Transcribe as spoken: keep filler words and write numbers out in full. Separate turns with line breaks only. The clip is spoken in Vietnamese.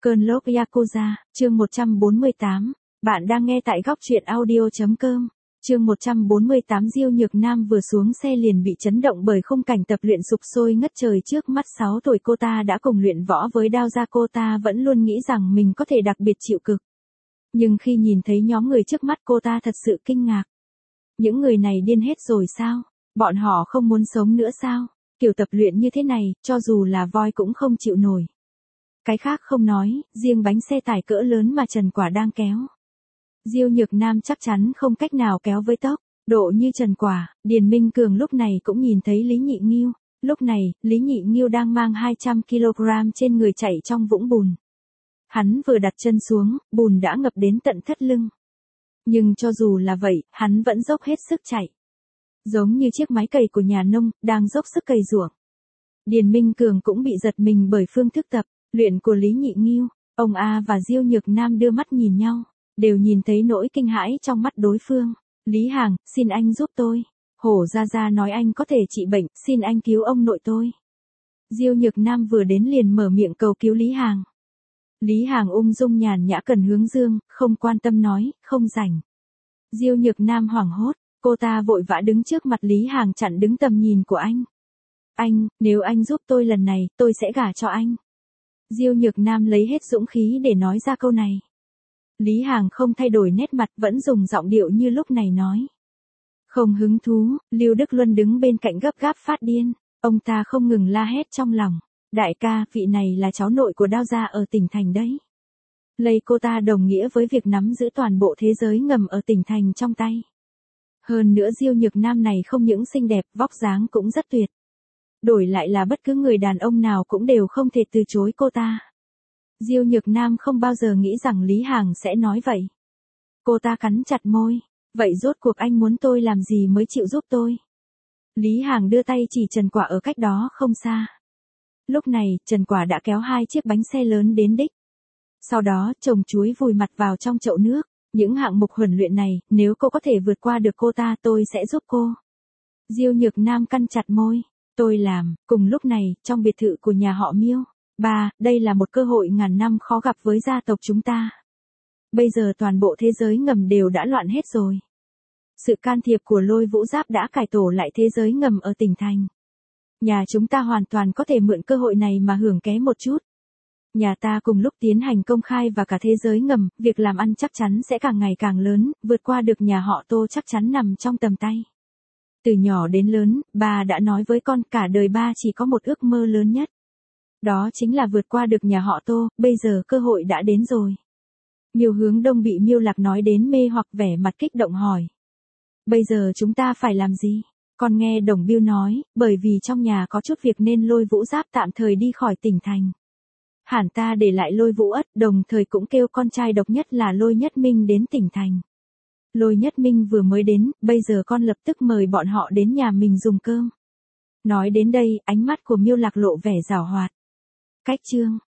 Cơn lốc Yakuza, chương một trăm bốn mươi tám. Bạn đang nghe tại góc truyện audio chấm com. Chương một trăm bốn mươi tám. Diêu Nhược Nam vừa xuống xe liền bị chấn động bởi khung cảnh tập luyện sục sôi ngất trời trước mắt. Sáu tuổi cô ta đã cùng luyện võ với Đao Gia, cô ta vẫn luôn nghĩ rằng mình có thể đặc biệt chịu cực. Nhưng khi nhìn thấy nhóm người trước mắt, cô ta thật sự kinh ngạc. Những người này điên hết rồi sao? Bọn họ không muốn sống nữa sao? Kiểu tập luyện như thế này, cho dù là voi cũng không chịu nổi. Cái khác không nói, riêng bánh xe tải cỡ lớn mà Trần Quả đang kéo, Diêu Nhược Nam chắc chắn không cách nào kéo với tốc độ như Trần Quả. Điền Minh Cường lúc này cũng nhìn thấy Lý Nhị Nghiêu. Lúc này, Lý Nhị Nghiêu đang mang hai trăm ki lô gam trên người chạy trong vũng bùn. Hắn vừa đặt chân xuống, bùn đã ngập đến tận thắt lưng. Nhưng cho dù là vậy, hắn vẫn dốc hết sức chạy. Giống như chiếc máy cày của nhà nông, đang dốc sức cày ruộng. Điền Minh Cường cũng bị giật mình bởi phương thức tập luyện của Lý Nhị Nghiêu. Ông A và Diêu Nhược Nam đưa mắt nhìn nhau, đều nhìn thấy nỗi kinh hãi trong mắt đối phương. Lý Hàng, xin anh giúp tôi. Hổ Gia Gia nói anh có thể trị bệnh, xin anh cứu ông nội tôi. Diêu Nhược Nam vừa đến liền mở miệng cầu cứu Lý Hàng. Lý Hàng ung dung nhàn nhã cần hướng dương, không quan tâm nói, không rảnh. Diêu Nhược Nam hoảng hốt, cô ta vội vã đứng trước mặt Lý Hàng chặn đứng tầm nhìn của anh. Anh, nếu anh giúp tôi lần này, tôi sẽ gả cho anh. Diêu Nhược Nam lấy hết dũng khí để nói ra câu này. Lý Hàng không thay đổi nét mặt, vẫn dùng giọng điệu như lúc này nói. Không hứng thú. Lưu Đức Luân đứng bên cạnh gấp gáp phát điên. Ông ta không ngừng la hét trong lòng. Đại ca, vị này là cháu nội của Đao Gia ở tỉnh thành đấy. Lấy cô ta đồng nghĩa với việc nắm giữ toàn bộ thế giới ngầm ở tỉnh thành trong tay. Hơn nữa Diêu Nhược Nam này không những xinh đẹp, vóc dáng cũng rất tuyệt. Đổi lại là bất cứ người đàn ông nào cũng đều không thể từ chối cô ta. Diêu Nhược Nam không bao giờ nghĩ rằng Lý Hàng sẽ nói vậy. Cô ta cắn chặt môi. Vậy rốt cuộc anh muốn tôi làm gì mới chịu giúp tôi? Lý Hàng đưa tay chỉ Trần Quả ở cách đó không xa. Lúc này, Trần Quả đã kéo hai chiếc bánh xe lớn đến đích. Sau đó, trồng chuối vùi mặt vào trong chậu nước. Những hạng mục huấn luyện này, nếu cô có thể vượt qua được cô ta, tôi sẽ giúp cô. Diêu Nhược Nam cắn chặt môi. Tôi làm. Cùng lúc này, trong biệt thự của nhà họ Miêu. Ba, đây là một cơ hội ngàn năm khó gặp với gia tộc chúng ta. Bây giờ toàn bộ thế giới ngầm đều đã loạn hết rồi. Sự can thiệp của Lôi Vũ Giáp đã cải tổ lại thế giới ngầm ở tỉnh thành. Nhà chúng ta hoàn toàn có thể mượn cơ hội này mà hưởng ké một chút. Nhà ta cùng lúc tiến hành công khai và cả thế giới ngầm, việc làm ăn chắc chắn sẽ càng ngày càng lớn, vượt qua được nhà họ Tô chắc chắn nằm trong tầm tay. Từ nhỏ đến lớn, ba đã nói với con cả đời ba chỉ có một ước mơ lớn nhất. Đó chính là vượt qua được nhà họ Tô, bây giờ cơ hội đã đến rồi. Miêu Hướng Đông bị Miêu Lạc nói đến mê hoặc, vẻ mặt kích động hỏi. Bây giờ chúng ta phải làm gì? Con nghe Đồng Biêu nói, bởi vì trong nhà có chút việc nên Lôi Vũ Giáp tạm thời đi khỏi tỉnh thành. Hẳn ta để lại Lôi Vũ Ất, đồng thời cũng kêu con trai độc nhất là Lôi Nhất Minh đến tỉnh thành. Lôi Nhất Minh vừa mới đến, bây giờ con lập tức mời bọn họ đến nhà mình dùng cơm. Nói đến đây, ánh mắt của Miêu Lạc lộ vẻ giảo hoạt. Cách chương,